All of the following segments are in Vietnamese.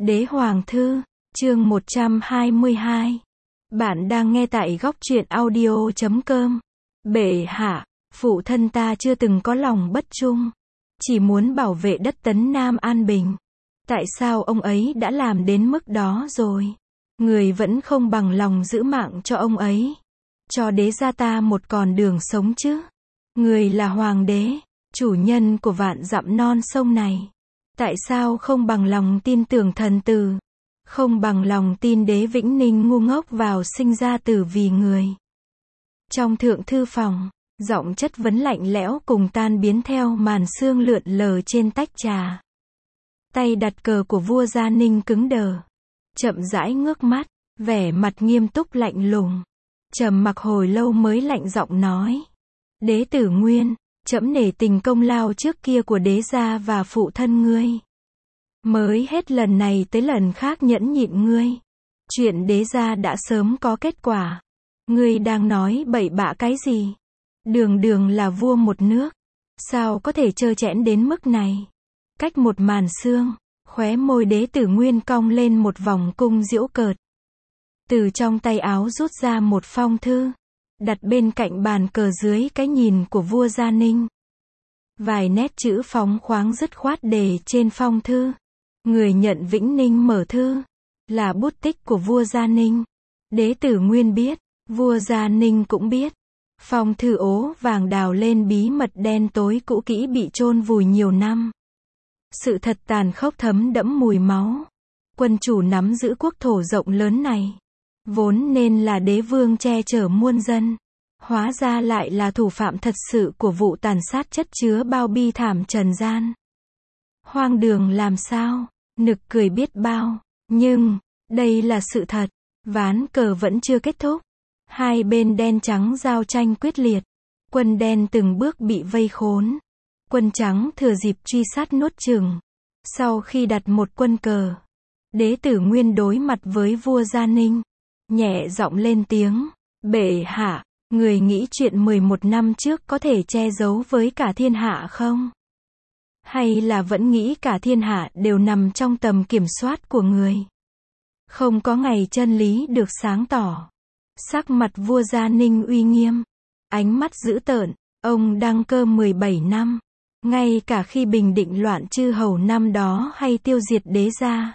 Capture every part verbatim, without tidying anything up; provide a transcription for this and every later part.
Đế Hoàng Thư, chương một trăm hai mươi hai. Bạn đang nghe tại góc truyện audio chấm com. Bệ hạ, phụ thân ta chưa từng có lòng bất trung, chỉ muốn bảo vệ đất Tấn Nam an bình. Tại sao ông ấy đã làm đến mức đó rồi? Người vẫn không bằng lòng giữ mạng cho ông ấy, cho đế gia ta một con đường sống chứ. Người là hoàng đế, chủ nhân của vạn dặm non sông này. Tại sao không bằng lòng tin tưởng thần tử? Không bằng lòng tin đế Vĩnh Ninh ngu ngốc vào sinh ra tử vì người? Trong thượng thư phòng, giọng chất vấn lạnh lẽo cùng tan biến theo màn sương lượn lờ trên tách trà. Tay đặt cờ của vua Gia Ninh cứng đờ, chậm rãi ngước mắt, vẻ mặt nghiêm túc lạnh lùng. Trầm mặc hồi lâu mới lạnh giọng nói: Đế tử Nguyên, trẫm nể tình công lao trước kia của đế gia và phụ thân ngươi. Mới hết lần này tới lần khác nhẫn nhịn ngươi. Chuyện đế gia đã sớm có kết quả. Ngươi đang nói bậy bạ cái gì? Đường đường là vua một nước, sao có thể trơ trẽn đến mức này? Cách một màn sương, khóe môi đế tử Nguyên cong lên một vòng cung giễu cợt. Từ trong tay áo rút ra một phong thư, đặt bên cạnh bàn cờ dưới cái nhìn của vua Gia Ninh. Vài nét chữ phóng khoáng dứt khoát đề trên phong thư. Người nhận Vĩnh Ninh mở thư, là bút tích của vua Gia Ninh. Đế tử Nguyên biết, vua Gia Ninh cũng biết. Phong thư ố vàng đào lên bí mật đen tối cũ kỹ bị chôn vùi nhiều năm. Sự thật tàn khốc thấm đẫm mùi máu. Quân chủ nắm giữ quốc thổ rộng lớn này, vốn nên là đế vương che chở muôn dân, hóa ra lại là thủ phạm thật sự của vụ tàn sát chất chứa bao bi thảm trần gian. Hoang đường làm sao, nực cười biết bao, nhưng, đây là sự thật. Ván cờ vẫn chưa kết thúc. Hai bên đen trắng giao tranh quyết liệt. Quân đen từng bước bị vây khốn. Quân trắng thừa dịp truy sát nuốt chửng. Sau khi đặt một quân cờ, đế tử Nguyên đối mặt với vua Gia Ninh, nhẹ giọng lên tiếng: Bệ hạ, người nghĩ chuyện mười một năm trước có thể che giấu với cả thiên hạ không? Hay là vẫn nghĩ cả thiên hạ đều nằm trong tầm kiểm soát của người? Không có ngày chân lý được sáng tỏ. Sắc mặt vua Gia Ninh uy nghiêm, ánh mắt dữ tợn. Ông đăng cơ mười bảy năm, ngay cả khi bình định loạn chư hầu năm đó hay tiêu diệt đế gia,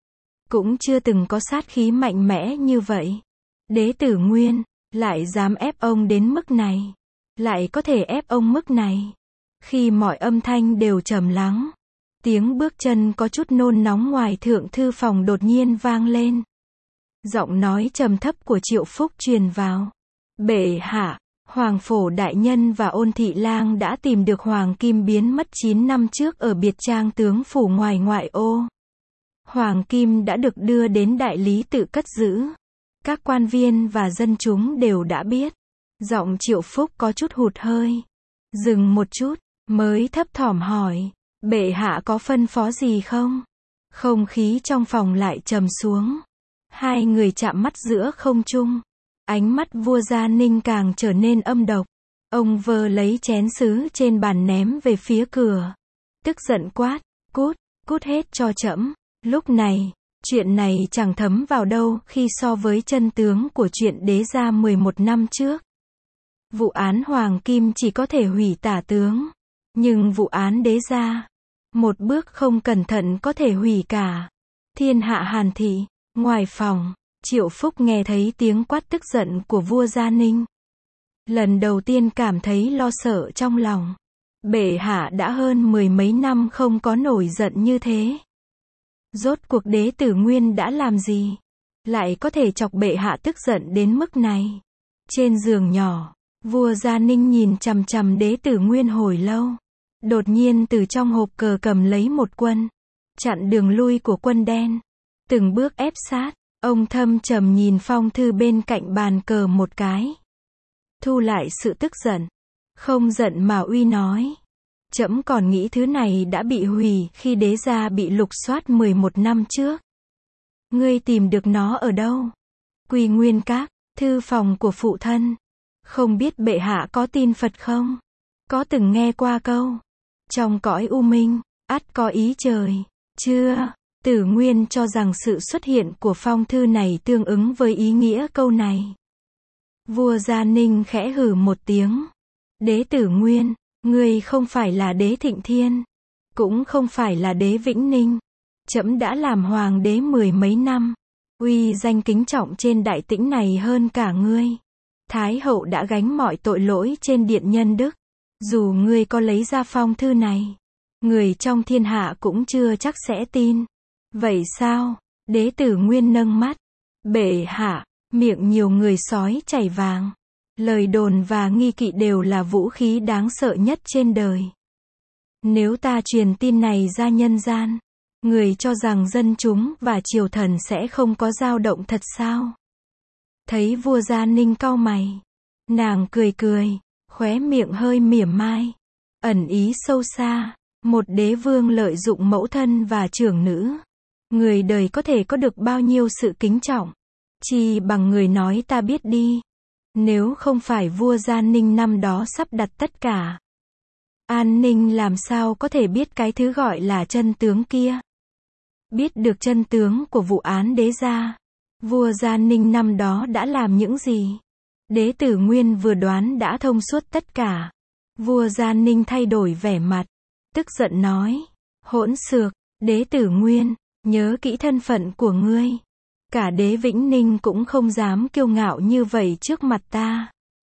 cũng chưa từng có sát khí mạnh mẽ như vậy. Đế tử Nguyên lại dám ép ông đến mức này, lại có thể ép ông mức này. Khi mọi âm thanh đều trầm lắng, tiếng bước chân có chút nôn nóng ngoài thượng thư phòng đột nhiên vang lên. Giọng nói trầm thấp của Triệu Phúc truyền vào: Bệ hạ, Hoàng Phổ đại nhân và Ôn thị lang đã tìm được Hoàng Kim biến mất chín năm trước ở biệt trang tướng phủ ngoài ngoại ô. Hoàng Kim đã được đưa đến đại lý tự cất giữ. Các quan viên và dân chúng đều đã biết. Giọng Triệu Phúc có chút hụt hơi, dừng một chút, mới thấp thỏm hỏi: Bệ hạ có phân phó gì không? Không khí trong phòng lại trầm xuống. Hai người chạm mắt giữa không trung. Ánh mắt vua Gia Ninh càng trở nên âm độc. Ông vơ lấy chén sứ trên bàn ném về phía cửa, tức giận quát: Cút, cút hết cho trẫm. Lúc này, chuyện này chẳng thấm vào đâu khi so với chân tướng của chuyện đế gia mười một năm trước. Vụ án Hoàng Kim chỉ có thể hủy tả tướng, nhưng vụ án đế gia, một bước không cẩn thận có thể hủy cả thiên hạ Hàn thị. Ngoài phòng, Triệu Phúc nghe thấy tiếng quát tức giận của vua Gia Ninh. Lần đầu tiên cảm thấy lo sợ trong lòng. Bệ hạ đã hơn mười mấy năm không có nổi giận như thế. Rốt cuộc đế tử Nguyên đã làm gì, lại có thể chọc bệ hạ tức giận đến mức này? Trên giường nhỏ, vua Gia Ninh nhìn chằm chằm đế tử Nguyên hồi lâu. Đột nhiên từ trong hộp cờ cầm lấy một quân, chặn đường lui của quân đen. Từng bước ép sát. Ông thâm trầm nhìn phong thư bên cạnh bàn cờ một cái, thu lại sự tức giận. Không giận mà uy nói: Trẫm còn nghĩ thứ này đã bị hủy khi đế gia bị lục soát mười một năm trước. Ngươi tìm được nó ở đâu? Quy Nguyên Các, thư phòng của phụ thân. Không biết bệ hạ có tin Phật không? Có từng nghe qua câu: Trong cõi u minh, ắt có ý trời. Chưa? Tử Nguyên cho rằng sự xuất hiện của phong thư này tương ứng với ý nghĩa câu này. Vua Gia Ninh khẽ hừ một tiếng. Đế Tử Nguyên, ngươi không phải là đế Thịnh Thiên, cũng không phải là đế Vĩnh Ninh. Trẫm đã làm hoàng đế mười mấy năm, uy danh kính trọng trên đại tĩnh này hơn cả ngươi. Thái hậu đã gánh mọi tội lỗi trên điện nhân đức. Dù ngươi có lấy ra phong thư này, người trong thiên hạ cũng chưa chắc sẽ tin. Vậy sao? Đế Tử Nguyên nâng mắt. Bệ hạ, miệng nhiều người sói chảy vàng. Lời đồn và nghi kỵ đều là vũ khí đáng sợ nhất trên đời. Nếu ta truyền tin này ra nhân gian, người cho rằng dân chúng và triều thần sẽ không có dao động thật sao? Thấy vua Gia Ninh cau mày, nàng cười cười, khóe miệng hơi mỉa mai, ẩn ý sâu xa. Một đế vương lợi dụng mẫu thân và trưởng nữ, người đời có thể có được bao nhiêu sự kính trọng, chỉ bằng người nói ta biết đi. Nếu không phải vua Gia Ninh năm đó sắp đặt tất cả an ninh, làm sao có thể biết cái thứ gọi là chân tướng kia? Biết được chân tướng của vụ án đế gia, vua Gia Ninh năm đó đã làm những gì? Đế Tử Nguyên vừa đoán đã thông suốt tất cả. Vua Gia Ninh thay đổi vẻ mặt, tức giận nói, hỗn xược, Đế Tử Nguyên, nhớ kỹ thân phận của ngươi. Cả đế Vĩnh Ninh cũng không dám kiêu ngạo như vậy trước mặt ta.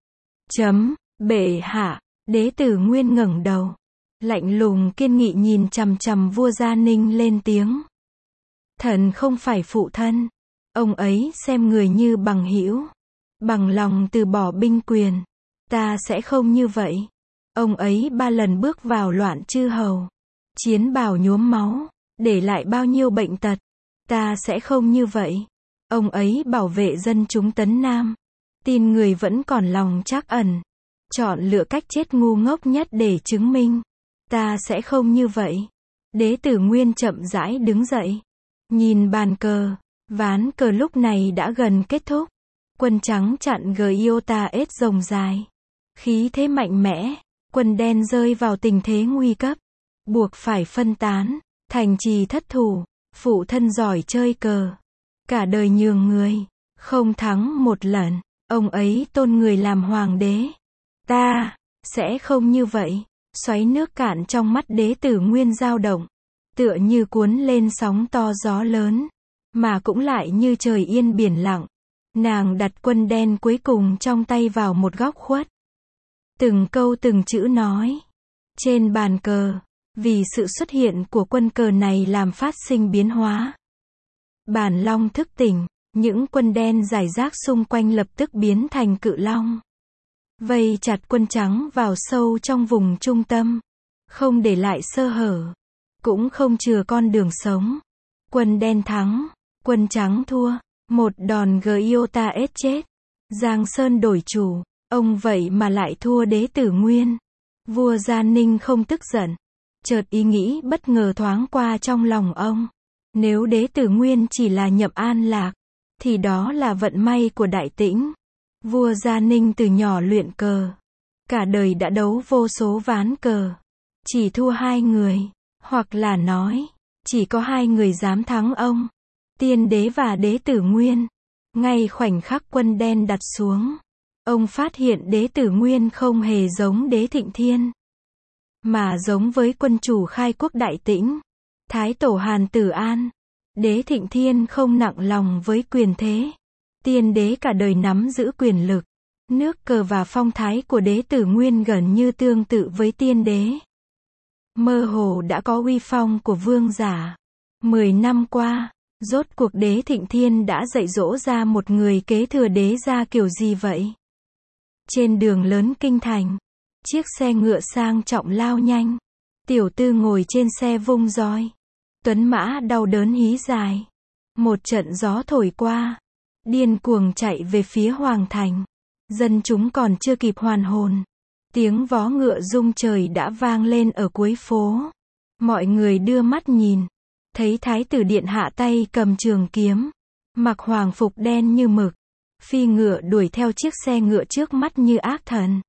Chấm, bệ hạ. Đế Tử Nguyên ngẩng đầu, lạnh lùng kiên nghị nhìn chằm chằm vua Gia Ninh lên tiếng. Thần không phải phụ thân, ông ấy xem người như bằng hữu, bằng lòng từ bỏ binh quyền. Ta sẽ không như vậy. Ông ấy ba lần bước vào loạn chư hầu, chiến bào nhuốm máu, để lại bao nhiêu bệnh tật. Ta sẽ không như vậy. Ông ấy bảo vệ dân chúng Tấn Nam, tin người vẫn còn lòng trắc ẩn, chọn lựa cách chết ngu ngốc nhất để chứng minh. Ta sẽ không như vậy. Đế Tử Nguyên chậm rãi đứng dậy, nhìn bàn cờ. Ván cờ lúc này đã gần kết thúc. Quân trắng chặn Giota ết rồng dài, khí thế mạnh mẽ. Quân đen rơi vào tình thế nguy cấp, buộc phải phân tán. Thành trì thất thủ. Phụ thân giỏi chơi cờ, cả đời nhường người, không thắng một lần. Ông ấy tôn người làm hoàng đế. Ta sẽ không như vậy. Xoáy nước cạn trong mắt Đế Tử Nguyên dao động, tựa như cuốn lên sóng to gió lớn, mà cũng lại như trời yên biển lặng. Nàng đặt quân đen cuối cùng trong tay vào một góc khuất, từng câu từng chữ nói. Trên bàn cờ, vì sự xuất hiện của quân cờ này làm phát sinh biến hóa. Bản long thức tỉnh, những quân đen rải rác xung quanh lập tức biến thành cự long, vây chặt quân trắng vào sâu trong vùng trung tâm, không để lại sơ hở, cũng không chừa con đường sống. Quân đen thắng, quân trắng thua, một đòn Giota ết chết. Giang Sơn đổi chủ, ông vậy mà lại thua Đế Tử Nguyên. Vua Gia Ninh không tức giận, chợt ý nghĩ bất ngờ thoáng qua trong lòng ông. Nếu Đế Tử Nguyên chỉ là nhậm an lạc, thì đó là vận may của đại tĩnh. Vua Gia Ninh từ nhỏ luyện cờ, cả đời đã đấu vô số ván cờ, chỉ thua hai người, hoặc là nói, chỉ có hai người dám thắng ông, Tiên Đế và Đế Tử Nguyên. Ngay khoảnh khắc quân đen đặt xuống, ông phát hiện Đế Tử Nguyên không hề giống Đế Thịnh Thiên, mà giống với quân chủ khai quốc đại tĩnh, Thái Tổ Hàn Tử An. Đế Thịnh Thiên không nặng lòng với quyền thế. Tiên Đế cả đời nắm giữ quyền lực. Nước cờ và phong thái của Đế Tử Nguyên gần như tương tự với Tiên Đế. Mơ hồ đã có uy phong của vương giả. Mười năm qua, rốt cuộc Đế Thịnh Thiên đã dạy dỗ ra một người kế thừa đế gia kiểu gì vậy? Trên đường lớn kinh thành, chiếc xe ngựa sang trọng lao nhanh. Tiểu tư ngồi trên xe vung roi. Tuấn mã đau đớn hí dài. Một trận gió thổi qua, điên cuồng chạy về phía hoàng thành. Dân chúng còn chưa kịp hoàn hồn, tiếng vó ngựa rung trời đã vang lên ở cuối phố. Mọi người đưa mắt nhìn, thấy thái tử điện hạ tay cầm trường kiếm, mặc hoàng phục đen như mực, phi ngựa đuổi theo chiếc xe ngựa trước mắt như ác thần.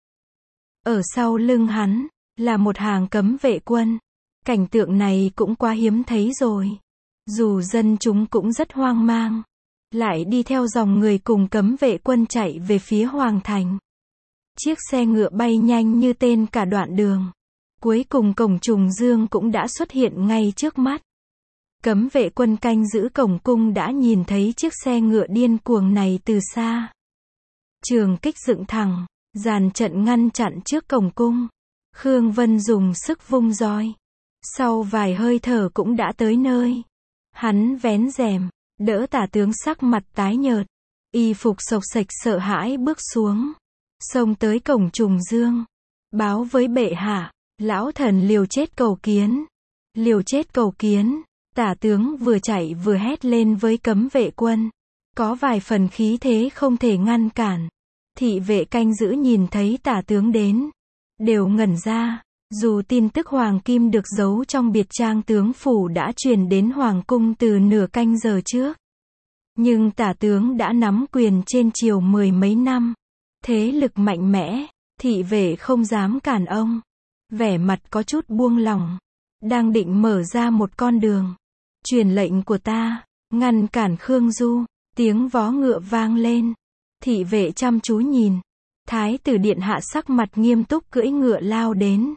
Ở sau lưng hắn là một hàng cấm vệ quân. Cảnh tượng này cũng quá hiếm thấy rồi. Dù dân chúng cũng rất hoang mang, lại đi theo dòng người cùng cấm vệ quân chạy về phía hoàng thành. Chiếc xe ngựa bay nhanh như tên cả đoạn đường. Cuối cùng cổng Trùng Dương cũng đã xuất hiện ngay trước mắt. Cấm vệ quân canh giữ cổng cung đã nhìn thấy chiếc xe ngựa điên cuồng này từ xa. Trường kích dựng thẳng, dàn trận ngăn chặn trước cổng cung. Khương Vân dùng sức vung roi. Sau vài hơi thở cũng đã tới nơi. Hắn vén rèm, đỡ Tả tướng sắc mặt tái nhợt, y phục xộc xệch sợ hãi bước xuống, xông tới cổng Trùng Dương, báo với bệ hạ, lão thần liều chết cầu kiến. Liều chết cầu kiến. Tả tướng vừa chạy vừa hét lên với cấm vệ quân, có vài phần khí thế không thể ngăn cản. Thị vệ canh giữ nhìn thấy tả tướng đến, đều ngẩn ra. Dù tin tức hoàng kim được giấu trong biệt trang tướng phủ đã truyền đến hoàng cung từ nửa canh giờ trước, nhưng tả tướng đã nắm quyền trên triều mười mấy năm, thế lực mạnh mẽ, thị vệ không dám cản ông. Vẻ mặt có chút buông lỏng, đang định mở ra một con đường. Truyền lệnh của ta, ngăn cản Khương Du. Tiếng vó ngựa vang lên. Thị vệ chăm chú nhìn. Thái tử điện hạ sắc mặt nghiêm túc cưỡi ngựa lao đến.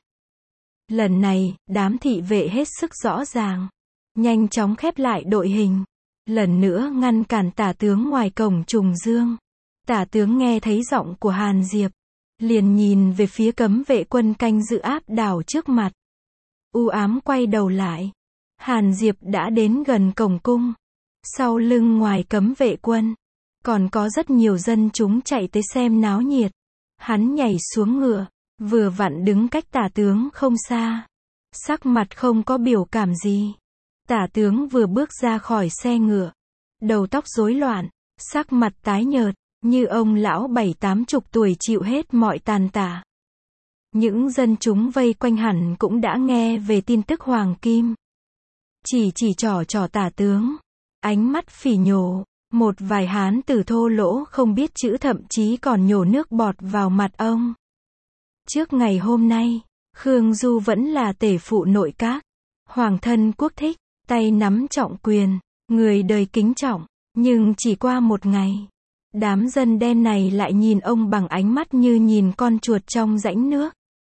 Lần này, đám thị vệ hết sức rõ ràng, nhanh chóng khép lại đội hình, lần nữa ngăn cản tả tướng ngoài cổng Trùng Dương. Tả tướng nghe thấy giọng của Hàn Diệp, liền nhìn về phía cấm vệ quân canh giữ áp đảo trước mặt. U ám quay đầu lại. Hàn Diệp đã đến gần cổng cung. Sau lưng ngoài cấm vệ quân, còn có rất nhiều dân chúng chạy tới xem náo nhiệt. Hắn nhảy xuống ngựa, vừa vặn đứng cách tả tướng không xa. Sắc mặt không có biểu cảm gì. Tả tướng vừa bước ra khỏi xe ngựa, đầu tóc rối loạn, sắc mặt tái nhợt, như ông lão bảy tám chục tuổi chịu hết mọi tàn tả. Những dân chúng vây quanh hẳn cũng đã nghe về tin tức hoàng kim. Chỉ chỉ trỏ trỏ tả tướng, ánh mắt phỉ nhổ, một vài hán tử thô lỗ không biết chữ thậm chí còn nhổ nước bọt vào mặt ông. Trước ngày hôm nay, Khương Du vẫn là tể phụ nội các, hoàng thân quốc thích, tay nắm trọng quyền, người đời kính trọng, nhưng chỉ qua một ngày, đám dân đen này lại nhìn ông bằng ánh mắt như nhìn con chuột trong rãnh nước.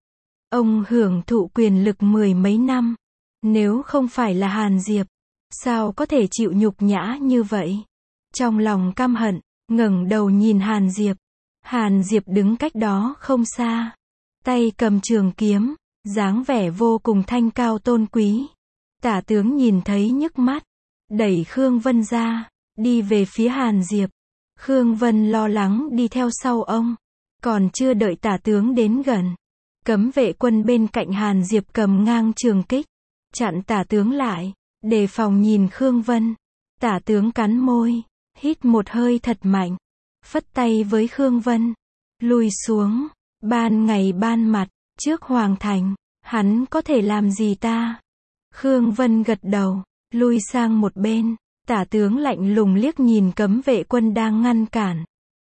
Ông hưởng thụ quyền lực mười mấy năm, nếu không phải là Hàn Diệp, sao có thể chịu nhục nhã như vậy? Trong lòng căm hận, ngẩng đầu nhìn Hàn Diệp. Hàn Diệp đứng cách đó không xa, tay cầm trường kiếm, dáng vẻ vô cùng thanh cao tôn quý. Tả tướng nhìn thấy nhức mắt, đẩy Khương Vân ra, đi về phía Hàn Diệp. Khương Vân lo lắng đi theo sau ông, còn chưa đợi tả tướng đến gần, cấm vệ quân bên cạnh Hàn Diệp cầm ngang trường kích, chặn tả tướng lại, đề phòng nhìn Khương Vân. Tả tướng cắn môi, hít một hơi thật mạnh, phất tay với Khương Vân, lùi xuống. Ban ngày ban mặt, trước hoàng thành, hắn có thể làm gì ta? Khương Vân gật đầu, lui sang một bên. Tả tướng lạnh lùng liếc nhìn cấm vệ quân đang ngăn cản.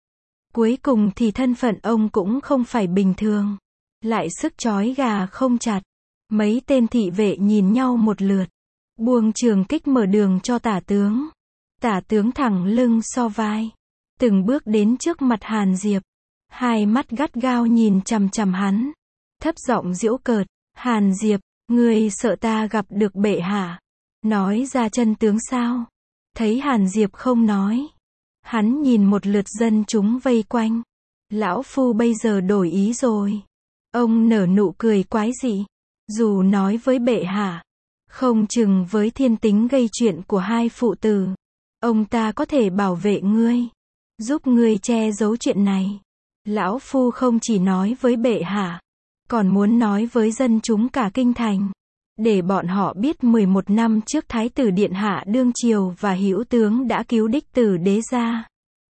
Cuối cùng thì thân phận ông cũng không phải bình thường, lại sức trói gà không chặt. Mấy tên thị vệ nhìn nhau một lượt, buông trường kích mở đường cho tả tướng. Tả tướng thẳng lưng so vai, từng bước đến trước mặt Hàn Diệp, hai mắt gắt gao nhìn chằm chằm hắn, thấp giọng giễu cợt. Hàn Diệp, ngươi sợ ta gặp được bệ hạ? Nói ra chân tướng sao? Thấy Hàn Diệp không nói, hắn nhìn một lượt dân chúng vây quanh. Lão phu bây giờ đổi ý rồi. Ông nở nụ cười quái dị. Dù nói với bệ hạ, không chừng với thiên tính gây chuyện của hai phụ tử, ông ta có thể bảo vệ ngươi, giúp ngươi che giấu chuyện này. Lão phu không chỉ nói với bệ hạ, còn muốn nói với dân chúng cả kinh thành, để bọn họ biết mười một năm trước Thái tử điện hạ đương triều và hữu tướng đã cứu đích tử đế gia.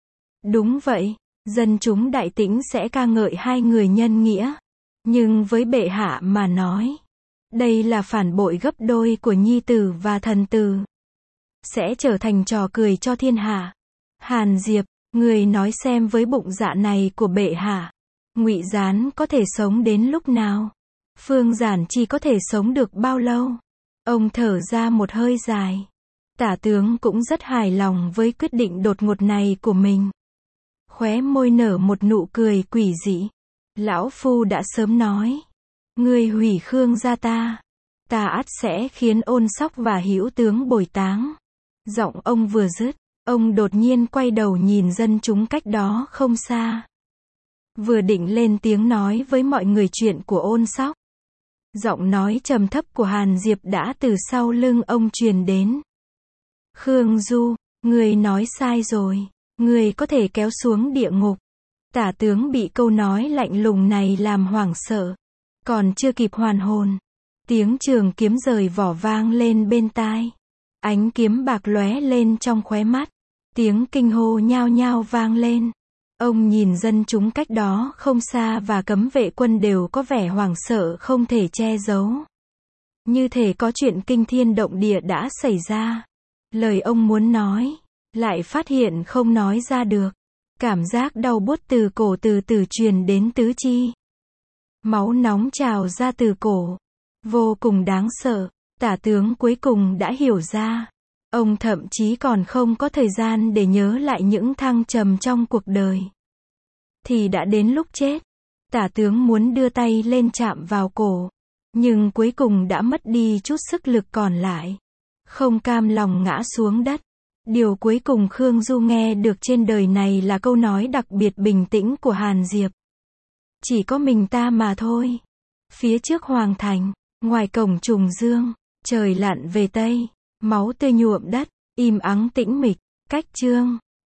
Đúng vậy, dân chúng Đại Tĩnh sẽ ca ngợi hai người nhân nghĩa, nhưng với bệ hạ mà nói, đây là phản bội gấp đôi của nhi tử và thần tử, sẽ trở thành trò cười cho thiên hạ. Hàn Diệp, người nói xem với bụng dạ này của bệ hạ, Ngụy Gián có thể sống đến lúc nào? Phương Giản Chi có thể sống được bao lâu? Ông thở ra một hơi dài, Tả tướng cũng rất hài lòng với quyết định đột ngột này của mình. Khóe môi nở một nụ cười quỷ dị. Lão Phu đã sớm nói. Ngươi hủy Khương gia ta. Ta ắt sẽ khiến Ôn Sóc và Hữu tướng bồi táng. Giọng ông vừa dứt, ông đột nhiên quay đầu nhìn dân chúng cách đó không xa. Vừa định lên tiếng nói với mọi người chuyện của Ôn Sóc. Giọng nói trầm thấp của Hàn Diệp đã từ sau lưng ông truyền đến. Khương Du, người nói sai rồi. Người có thể kéo xuống địa ngục. Tả tướng bị câu nói lạnh lùng này làm hoảng sợ. Còn chưa kịp hoàn hồn. Tiếng trường kiếm rời vỏ vang lên bên tai. Ánh kiếm bạc lóe lên trong khóe mắt. Tiếng kinh hô nhao nhao vang lên. Ông nhìn dân chúng cách đó không xa và cấm vệ quân đều có vẻ hoảng sợ không thể che giấu. Như thể có chuyện kinh thiên động địa đã xảy ra. Lời ông muốn nói, lại phát hiện không nói ra được. Cảm giác đau buốt từ cổ từ từ truyền đến tứ chi. Máu nóng trào ra từ cổ. Vô cùng đáng sợ. Tả tướng cuối cùng đã hiểu ra. Ông thậm chí còn không có thời gian để nhớ lại những thăng trầm trong cuộc đời. Thì đã đến lúc chết. Tả tướng muốn đưa tay lên chạm vào cổ. Nhưng cuối cùng đã mất đi chút sức lực còn lại. Không cam lòng ngã xuống đất. Điều cuối cùng Khương Du nghe được trên đời này là câu nói đặc biệt bình tĩnh của Hàn Diệp. Chỉ có mình ta mà thôi. Phía trước Hoàng Thành, ngoài cổng Trùng Dương, trời lặn về Tây, máu tươi nhuộm đất, im ắng tĩnh mịch, cách chương.